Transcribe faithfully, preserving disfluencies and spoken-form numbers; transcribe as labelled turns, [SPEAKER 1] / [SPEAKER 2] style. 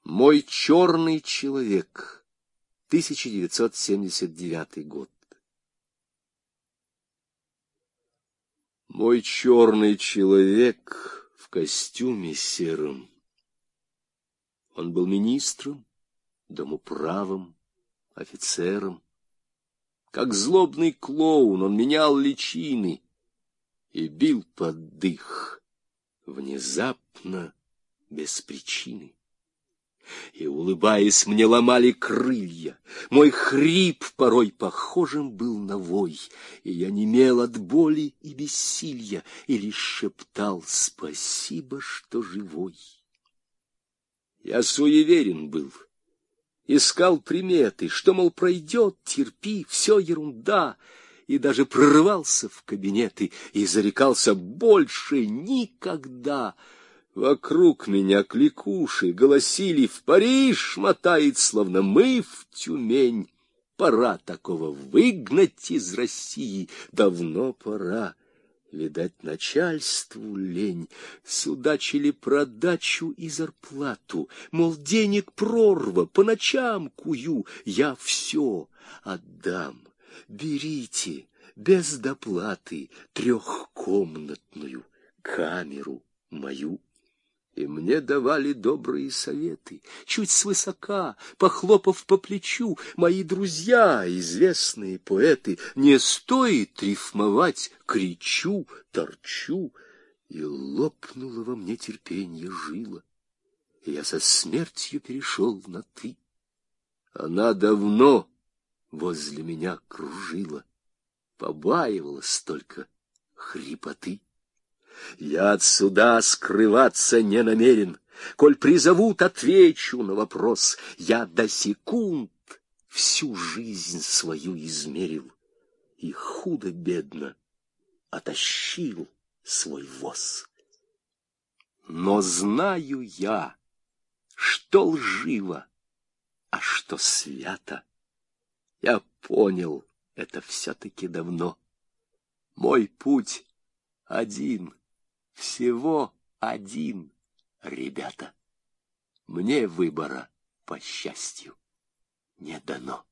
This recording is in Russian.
[SPEAKER 1] Мой черный человек. тысяча девятьсот семьдесят девятый год. Мой черный человек в костюме сером. Он был министром, домоправом, офицером. Как злобный клоун он менял личины и бил под дых, внезапно, без причины. И, улыбаясь, мне ломали крылья. Мой хрип порой похожим был на вой, и я немел от боли и бессилья, и лишь шептал: спасибо, что живой. Я суеверен был, искал приметы, что, мол, пройдет, терпи, все ерунда, и даже прорывался в кабинеты и зарекался больше никогда. Вокруг меня кликуши голосили: в Париж мотает, словно мы в Тюмень. Пора такого выгнать из России, давно пора. Видать, начальству лень. Судачили про дачу и зарплату, мол, денег прорва, по ночам кую. Я все отдам, берите, без доплаты, трехкомнатную камеру мою. И мне давали добрые советы, чуть свысока, похлопав по плечу. Мои друзья, известные поэты: не стоит рифмовать, кричу, торчу. И лопнуло во мне терпенье жила, и я со смертью перешел на «ты». Она давно возле меня кружила, побаивалась только хрипоты. Я от суда скрываться не намерен. Коль призовут, отвечу на вопрос. Я до секунд всю жизнь свою измерил и худо-бедно отащил свой воз. Но знаю я, что лживо, а что свято. Я понял это все-таки давно. Мой путь один. Всего один, ребята. Мне выбора, по счастью, не дано.